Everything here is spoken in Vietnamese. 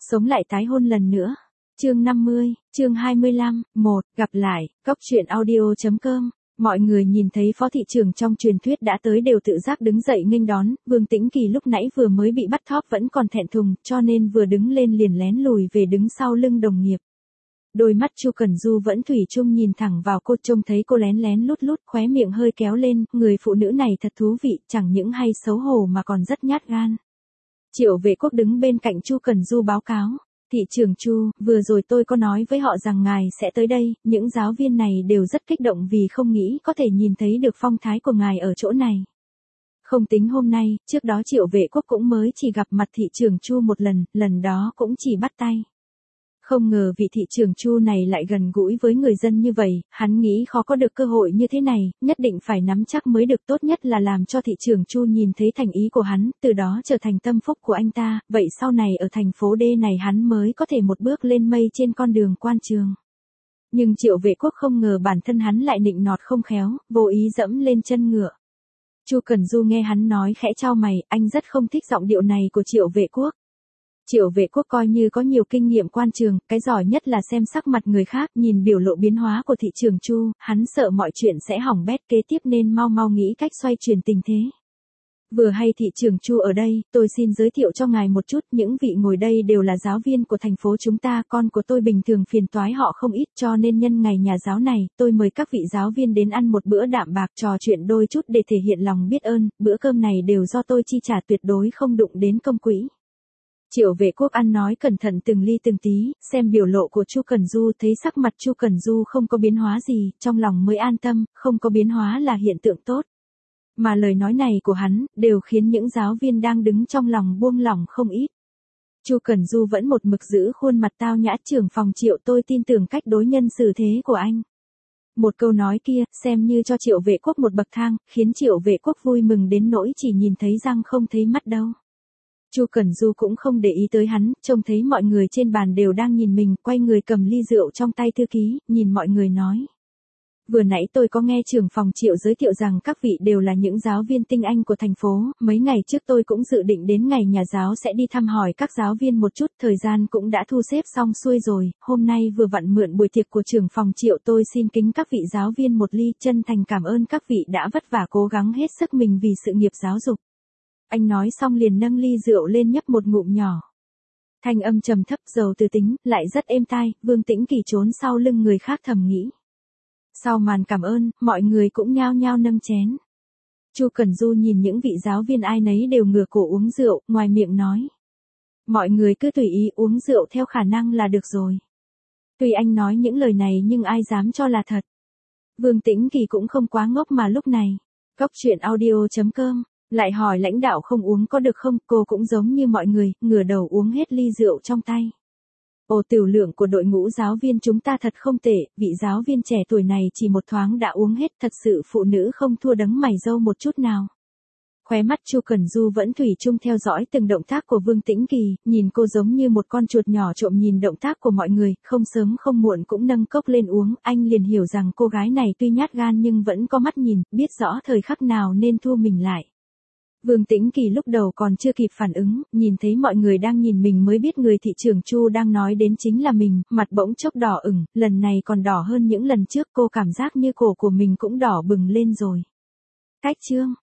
Sống lại tái hôn lần nữa. Chương 50, chương 25, 1, gặp lại, Cóc truyện audio.com. Mọi người nhìn thấy phó thị trưởng trong truyền thuyết đã tới đều tự giác đứng dậy nghênh đón, Vương Tĩnh Kỳ lúc nãy vừa mới bị bắt thóp vẫn còn thẹn thùng, cho nên vừa đứng lên liền lén lùi về đứng sau lưng đồng nghiệp. Đôi mắt Chu Cẩn Du vẫn thủy chung nhìn thẳng vào cô, trông thấy cô lén lén lút lút, khóe miệng hơi kéo lên, người phụ nữ này thật thú vị, chẳng những hay xấu hổ mà còn rất nhát gan. Triệu Vệ Quốc đứng bên cạnh Chu Cẩn Du báo cáo. Thị trưởng Chu, vừa rồi tôi có nói với họ rằng ngài sẽ tới đây, những giáo viên này đều rất kích động vì không nghĩ có thể nhìn thấy được phong thái của ngài ở chỗ này. Không tính hôm nay, trước đó Triệu Vệ Quốc cũng mới chỉ gặp mặt thị trưởng Chu một lần đó cũng chỉ bắt tay. Không ngờ vị thị trưởng Chu này lại gần gũi với người dân như vậy, hắn nghĩ khó có được cơ hội như thế này, nhất định phải nắm chắc mới được, tốt nhất là làm cho thị trưởng Chu nhìn thấy thành ý của hắn, từ đó trở thành tâm phúc của anh ta, vậy sau này ở thành phố D này hắn mới có thể một bước lên mây trên con đường quan trường. Nhưng Triệu Vệ Quốc không ngờ bản thân hắn lại nịnh nọt không khéo, vô ý dẫm lên chân ngựa. Chu Cẩn Du nghe hắn nói khẽ chau mày, anh rất không thích giọng điệu này của Triệu Vệ Quốc. Triệu Vệ Quốc coi như có nhiều kinh nghiệm quan trường, cái giỏi nhất là xem sắc mặt người khác, nhìn biểu lộ biến hóa của thị trường Chu, hắn sợ mọi chuyện sẽ hỏng bét, kế tiếp nên mau nghĩ cách xoay chuyển tình thế. Vừa hay thị trường Chu ở đây, tôi xin giới thiệu cho ngài một chút, những vị ngồi đây đều là giáo viên của thành phố chúng ta, con của tôi bình thường phiền toái họ không ít, cho nên nhân ngày nhà giáo này, tôi mời các vị giáo viên đến ăn một bữa đạm bạc, trò chuyện đôi chút để thể hiện lòng biết ơn, bữa cơm này đều do tôi chi trả, tuyệt đối không đụng đến công quỹ. Triệu Vệ Quốc ăn nói cẩn thận từng ly từng tí, xem biểu lộ của Chu Cẩn Du, thấy sắc mặt Chu Cẩn Du không có biến hóa gì, trong lòng mới an tâm, không có biến hóa là hiện tượng tốt. Mà lời nói này của hắn, đều khiến những giáo viên đang đứng trong lòng buông lỏng không ít. Chu Cẩn Du vẫn một mực giữ khuôn mặt tao nhã, trưởng phòng Triệu, tôi tin tưởng cách đối nhân xử thế của anh. Một câu nói kia, xem như cho Triệu Vệ Quốc một bậc thang, khiến Triệu Vệ Quốc vui mừng đến nỗi chỉ nhìn thấy răng không thấy mắt đâu. Chu Cẩn Du cũng không để ý tới hắn, trông thấy mọi người trên bàn đều đang nhìn mình, quay người cầm ly rượu trong tay thư ký, nhìn mọi người nói. Vừa nãy tôi có nghe trưởng phòng Triệu giới thiệu rằng các vị đều là những giáo viên tinh anh của thành phố, mấy ngày trước tôi cũng dự định đến ngày nhà giáo sẽ đi thăm hỏi các giáo viên một chút, thời gian cũng đã thu xếp xong xuôi rồi, hôm nay vừa vặn mượn buổi tiệc của trưởng phòng Triệu, tôi xin kính các vị giáo viên một ly, chân thành cảm ơn các vị đã vất vả cố gắng hết sức mình vì sự nghiệp giáo dục. Anh nói xong liền nâng ly rượu lên nhấp một ngụm nhỏ. Thanh âm trầm thấp, giàu từ tính, lại rất êm tai, Vương Tĩnh Kỳ trốn sau lưng người khác thầm nghĩ. Sau màn cảm ơn, mọi người cũng nhao nhao nâng chén. Chu Cẩn Du nhìn những vị giáo viên ai nấy đều ngửa cổ uống rượu, ngoài miệng nói. Mọi người cứ tùy ý uống rượu theo khả năng là được rồi. Tuy anh nói những lời này nhưng ai dám cho là thật. Vương Tĩnh Kỳ cũng không quá ngốc mà lúc này. Cóc truyện audio.com. Lại hỏi lãnh đạo không uống có được không, cô cũng giống như mọi người, ngửa đầu uống hết ly rượu trong tay. Ồ, tiểu lượng của đội ngũ giáo viên chúng ta thật không tệ, vị giáo viên trẻ tuổi này chỉ một thoáng đã uống hết, thật sự phụ nữ không thua đấng mày râu một chút nào. Khóe mắt Chu Cẩn Du vẫn thủy chung theo dõi từng động tác của Vương Tĩnh Kỳ, nhìn cô giống như một con chuột nhỏ trộm nhìn động tác của mọi người, không sớm không muộn cũng nâng cốc lên uống, anh liền hiểu rằng cô gái này tuy nhát gan nhưng vẫn có mắt nhìn, biết rõ thời khắc nào nên thu mình lại. Vương Tĩnh Kỳ lúc đầu còn chưa kịp phản ứng, nhìn thấy mọi người đang nhìn mình mới biết người thị trưởng Chu đang nói đến chính là mình, mặt bỗng chốc đỏ ửng, lần này còn đỏ hơn những lần trước, cô cảm giác như cổ của mình cũng đỏ bừng lên rồi. Cách chương